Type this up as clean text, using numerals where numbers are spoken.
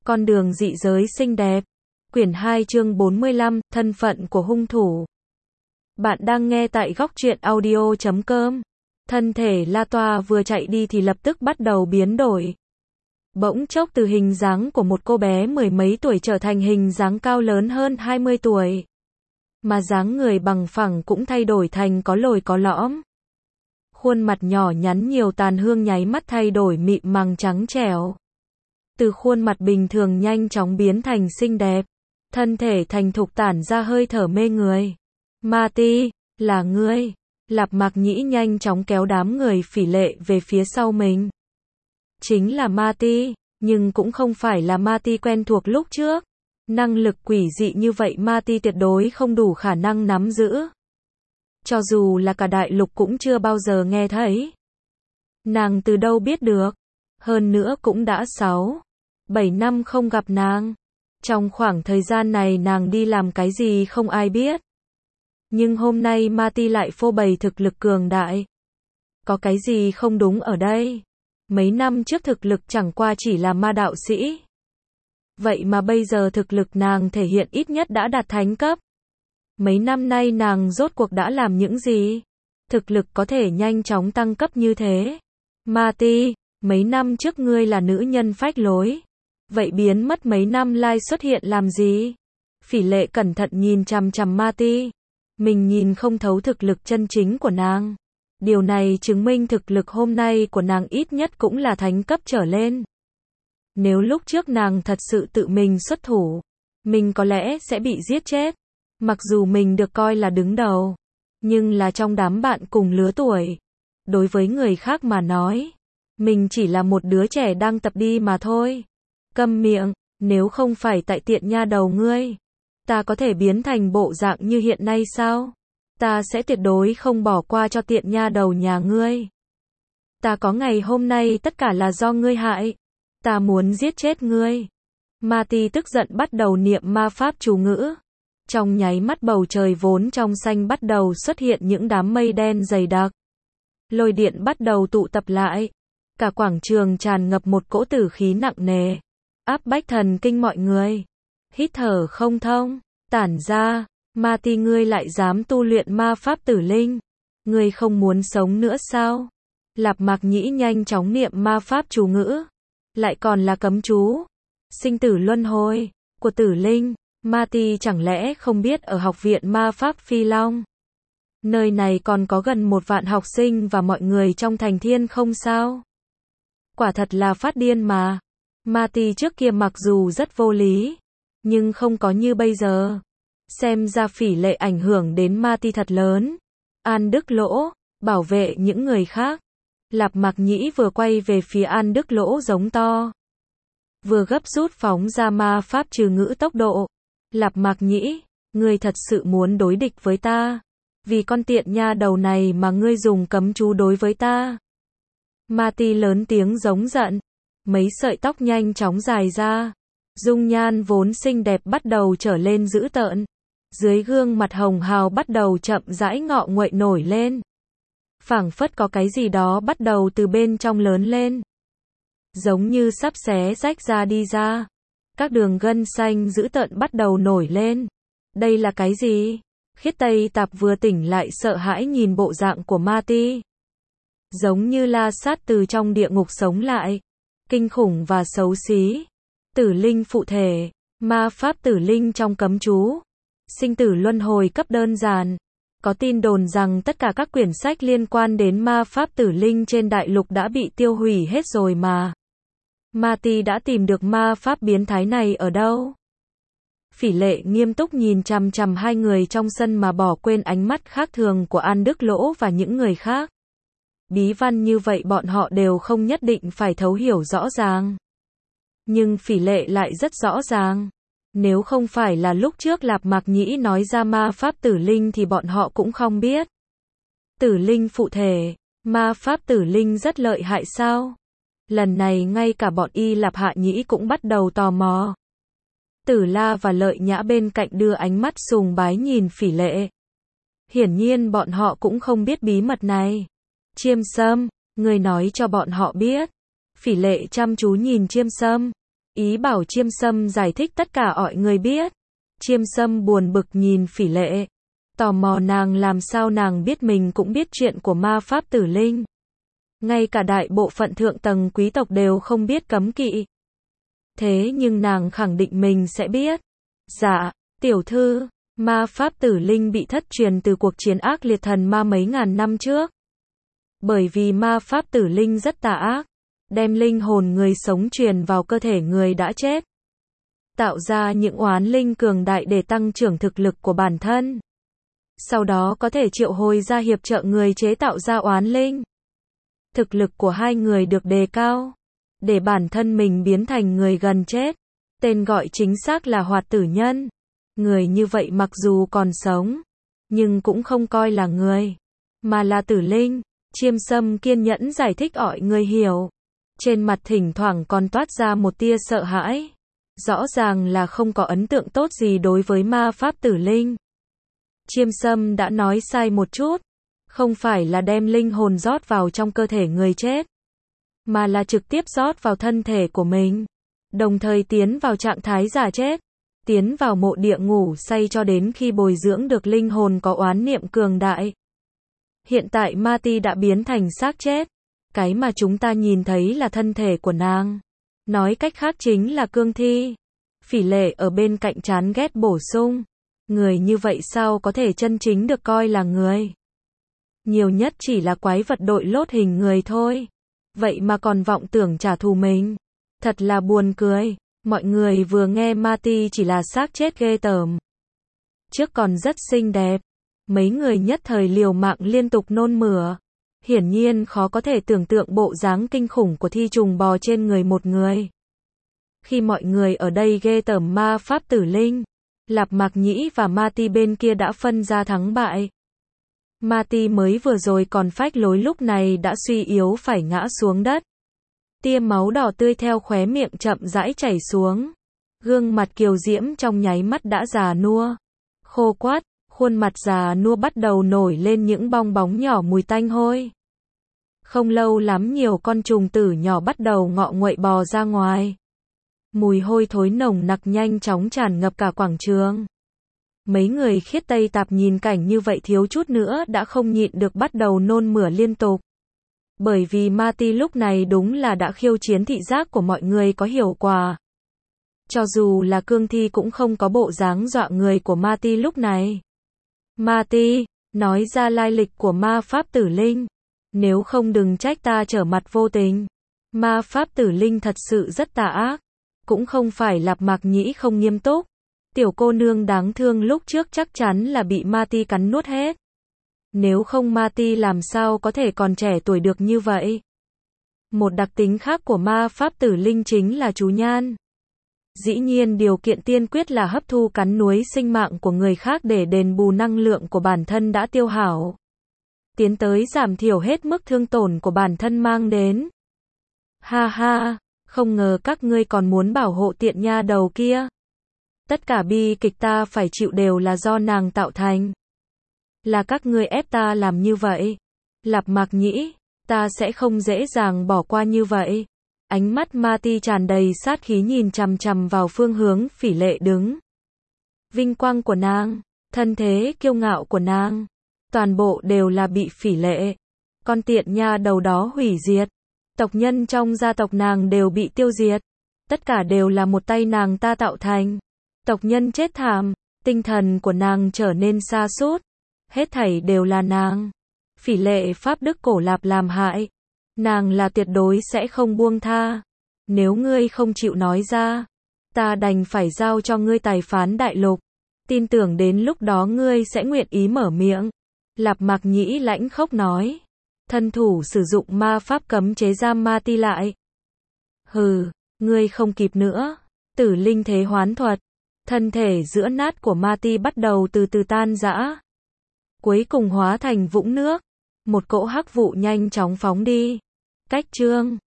Con đường dị giới xinh đẹp. Quyển 2 chương 45, thân phận của hung thủ. Bạn đang nghe tại góc truyện audio.com. Thân thể La Toa vừa chạy đi thì lập tức bắt đầu biến đổi. Bỗng chốc từ hình dáng của một cô bé mười mấy tuổi trở thành hình dáng cao lớn hơn 20 tuổi. Mà dáng người bằng phẳng cũng thay đổi thành có lồi có lõm. Khuôn mặt nhỏ nhắn nhiều tàn hương nháy mắt thay đổi mịn màng trắng trẻo. Từ khuôn mặt bình thường nhanh chóng biến thành xinh đẹp. Thân thể thành thục tản ra hơi thở mê người. Mati, là ngươi. Lạp Mạc Nhĩ nhanh chóng kéo đám người Phỉ Lệ về phía sau mình. Chính là Mati, nhưng cũng không phải là Mati quen thuộc lúc trước. Năng lực quỷ dị như vậy Mati tuyệt đối không đủ khả năng nắm giữ. Cho dù là cả đại lục cũng chưa bao giờ nghe thấy. Nàng từ đâu biết được? Hơn nữa cũng đã 7 năm không gặp nàng. Trong khoảng thời gian này nàng đi làm cái gì không ai biết. Nhưng hôm nay Mati lại phô bày thực lực cường đại. Có cái gì không đúng ở đây? Mấy năm trước thực lực chẳng qua chỉ là ma đạo sĩ. Vậy mà bây giờ thực lực nàng thể hiện ít nhất đã đạt thánh cấp. Mấy năm nay nàng rốt cuộc đã làm những gì? Thực lực có thể nhanh chóng tăng cấp như thế. Mati, mấy năm trước ngươi là nữ nhân phách lối. Vậy biến mất mấy năm lai xuất hiện làm gì? Phỉ Lệ cẩn thận nhìn chằm chằm Mati. Mình nhìn không thấu thực lực chân chính của nàng. Điều này chứng minh thực lực hôm nay của nàng ít nhất cũng là thánh cấp trở lên. Nếu lúc trước nàng thật sự tự mình xuất thủ, mình có lẽ sẽ bị giết chết. Mặc dù mình được coi là đứng đầu, nhưng là trong đám bạn cùng lứa tuổi. Đối với người khác mà nói, mình chỉ là một đứa trẻ đang tập đi mà thôi. Câm miệng, nếu không phải tại tiện nha đầu ngươi, ta có thể biến thành bộ dạng như hiện nay sao? Ta sẽ tuyệt đối không bỏ qua cho tiện nha đầu nhà ngươi. Ta có ngày hôm nay tất cả là do ngươi hại. Ta muốn giết chết ngươi. Mati tức giận bắt đầu niệm ma pháp chú ngữ. Trong nháy mắt bầu trời vốn trong xanh bắt đầu xuất hiện những đám mây đen dày đặc. Lôi điện bắt đầu tụ tập lại. Cả quảng trường tràn ngập một cỗ tử khí nặng nề. Áp bách thần kinh mọi người. Hít thở không thông. Tản ra. Mati ngươi lại dám tu luyện ma pháp tử linh. Ngươi không muốn sống nữa sao? Lạp Mạc Nhĩ nhanh chóng niệm ma pháp chú ngữ. Lại còn là cấm chú. Sinh tử luân hồi. Của tử linh. Mati chẳng lẽ không biết ở học viện ma pháp Phi Long. Nơi này còn có gần 1 vạn học sinh và mọi người trong thành thiên không sao? Quả thật là phát điên mà. Mati trước kia mặc dù rất vô lý, nhưng không có như bây giờ. Xem ra Phỉ Lệ ảnh hưởng đến Mati thật lớn. An Đức Lỗ, bảo vệ những người khác. Lạp Mạc Nhĩ vừa quay về phía An Đức Lỗ giống to. Vừa gấp rút phóng ra ma pháp trừ ngữ tốc độ. Lạp Mạc Nhĩ, ngươi thật sự muốn đối địch với ta? Vì con tiện nha đầu này mà ngươi dùng cấm chú đối với ta? Mati lớn tiếng giống giận. Mấy sợi tóc nhanh chóng dài ra. Dung nhan vốn xinh đẹp bắt đầu trở lên dữ tợn. Dưới gương mặt hồng hào bắt đầu chậm rãi ngọ nguậy nổi lên. Phảng phất có cái gì đó bắt đầu từ bên trong lớn lên. Giống như sắp xé rách ra đi ra. Các đường gân xanh dữ tợn bắt đầu nổi lên. Đây là cái gì? Khiết Tây Tạp vừa tỉnh lại sợ hãi nhìn bộ dạng của Mati. Giống như La Sát từ trong địa ngục sống lại. Kinh khủng và xấu xí. Tử linh phụ thể. Ma pháp tử linh trong cấm chú. Sinh tử luân hồi cấp đơn giản. Có tin đồn rằng tất cả các quyển sách liên quan đến ma pháp tử linh trên đại lục đã bị tiêu hủy hết rồi mà. Mati đã tìm được ma pháp biến thái này ở đâu? Phỉ Lệ nghiêm túc nhìn chằm chằm hai người trong sân mà bỏ quên ánh mắt khác thường của An Đức Lỗ và những người khác. Bí văn như vậy bọn họ đều không nhất định phải thấu hiểu rõ ràng. Nhưng Phỉ Lệ lại rất rõ ràng. Nếu không phải là lúc trước Lạp Mạc Nhĩ nói ra ma pháp tử linh thì bọn họ cũng không biết. Tử linh phụ thể, ma pháp tử linh rất lợi hại sao? Lần này ngay cả bọn Y Lạp Hạ Nhĩ cũng bắt đầu tò mò. Tử La và Lợi Nhã bên cạnh đưa ánh mắt sùng bái nhìn Phỉ Lệ. Hiển nhiên bọn họ cũng không biết bí mật này. Chiêm Sâm, người nói cho bọn họ biết. Phỉ Lệ chăm chú nhìn Chiêm Sâm. ý bảo Chiêm Sâm giải thích tất cả mọi người biết. Chiêm Sâm buồn bực nhìn Phỉ Lệ, tò mò nàng làm sao nàng biết mình cũng biết chuyện của ma pháp tử linh. Ngay cả đại bộ phận thượng tầng quý tộc đều không biết cấm kỵ. Thế nhưng nàng khẳng định mình sẽ biết. Dạ, tiểu thư, ma pháp tử linh bị thất truyền từ cuộc chiến ác liệt thần ma mấy ngàn năm trước. Bởi vì ma pháp tử linh rất tà ác, đem linh hồn người sống truyền vào cơ thể người đã chết, tạo ra những oán linh cường đại để tăng trưởng thực lực của bản thân. Sau đó có thể triệu hồi ra hiệp trợ người chế tạo ra oán linh. Thực lực của hai người được đề cao, để bản thân mình biến thành người gần chết. Tên gọi chính xác là hoạt tử nhân. Người như vậy mặc dù còn sống, nhưng cũng không coi là người, mà là tử linh. Chiêm Sâm kiên nhẫn giải thích mọi người hiểu. Trên mặt thỉnh thoảng còn toát ra một tia sợ hãi. Rõ ràng là không có ấn tượng tốt gì đối với ma pháp tử linh. Chiêm Sâm đã nói sai một chút. Không phải là đem linh hồn rót vào trong cơ thể người chết, mà là trực tiếp rót vào thân thể của mình. Đồng thời tiến vào trạng thái giả chết, tiến vào mộ địa ngủ say cho đến khi bồi dưỡng được linh hồn có oán niệm cường đại. Hiện tại Mati đã biến thành xác chết. Cái mà chúng ta nhìn thấy là thân thể của nàng. Nói cách khác chính là cương thi. Phỉ Lệ ở bên cạnh chán ghét bổ sung. Người như vậy sao có thể chân chính được coi là người? Nhiều nhất chỉ là quái vật đội lốt hình người thôi. Vậy mà còn vọng tưởng trả thù mình. Thật là buồn cười. Mọi người vừa nghe Mati chỉ là xác chết ghê tởm. Trước còn rất xinh đẹp. Mấy người nhất thời liều mạng liên tục nôn mửa. Hiển nhiên khó có thể tưởng tượng bộ dáng kinh khủng của thi trùng bò trên người một người. Khi mọi người ở đây ghê tởm ma pháp tử linh, Lạp Mạc Nhĩ và Mati bên kia đã phân ra thắng bại. Mati mới vừa rồi còn phách lối lúc này đã suy yếu phải ngã xuống đất. Tia máu đỏ tươi theo khóe miệng chậm rãi chảy xuống. Gương mặt kiều diễm trong nháy mắt đã già nua, khô quắt, khuôn mặt già nua bắt đầu nổi lên những bong bóng nhỏ mùi tanh hôi. Không lâu lắm nhiều con trùng tử nhỏ bắt đầu ngọ nguậy bò ra ngoài. Mùi hôi thối nồng nặc nhanh chóng tràn ngập cả quảng trường. Mấy người khiết Tây Tạp nhìn cảnh như vậy thiếu chút nữa đã không nhịn được bắt đầu nôn mửa liên tục. Bởi vì Mati lúc này đúng là đã khiêu chiến thị giác của mọi người có hiệu quả. Cho dù là cương thi cũng không có bộ dáng dọa người của Mati lúc này. Mati, nói ra lai lịch của ma pháp tử linh. Nếu không đừng trách ta trở mặt vô tình. Ma pháp tử linh thật sự rất tà ác. Cũng không phải Lạp Mạc Nhĩ không nghiêm túc. Tiểu cô nương đáng thương lúc trước chắc chắn là bị Mati cắn nuốt hết. Nếu không Mati làm sao có thể còn trẻ tuổi được như vậy. Một đặc tính khác của ma pháp tử linh chính là chú nhan. Dĩ nhiên điều kiện tiên quyết là hấp thu cắn nuốt sinh mạng của người khác để đền bù năng lượng của bản thân đã tiêu hao. Tiến tới giảm thiểu hết mức thương tổn của bản thân mang đến. Ha ha, không ngờ các ngươi còn muốn bảo hộ tiện nha đầu kia. Tất cả bi kịch ta phải chịu đều là do nàng tạo thành. Là các ngươi ép ta làm như vậy. Lạp Mạc Nhĩ, ta sẽ không dễ dàng bỏ qua như vậy. Ánh mắt Mati tràn đầy sát khí nhìn chằm chằm vào phương hướng Phỉ Lệ đứng. Vinh quang của nàng, thân thế kiêu ngạo của nàng, toàn bộ đều là bị Phỉ Lệ, con tiện nha đầu đó hủy diệt. Tộc nhân trong gia tộc nàng đều bị tiêu diệt. Tất cả đều là một tay nàng ta tạo thành. Tộc nhân chết thảm, tinh thần của nàng trở nên sa sút. Hết thảy đều là nàng. Phỉ Lệ pháp đức cổ Lạp làm hại. Nàng là tuyệt đối sẽ không buông tha. Nếu ngươi không chịu nói ra, ta đành phải giao cho ngươi tài phán đại lục. Tin tưởng đến lúc đó ngươi sẽ nguyện ý mở miệng. Lạp Mạc Nhĩ lãnh khốc nói. Thân thủ sử dụng ma pháp cấm chế giam Mati lại. Hừ, ngươi không kịp nữa. Tử linh thế hoán thuật. Thân thể giữa nát của Mati bắt đầu từ từ tan rã. Cuối cùng hóa thành vũng nước. Một cỗ hắc vụ nhanh chóng phóng đi. Cách chương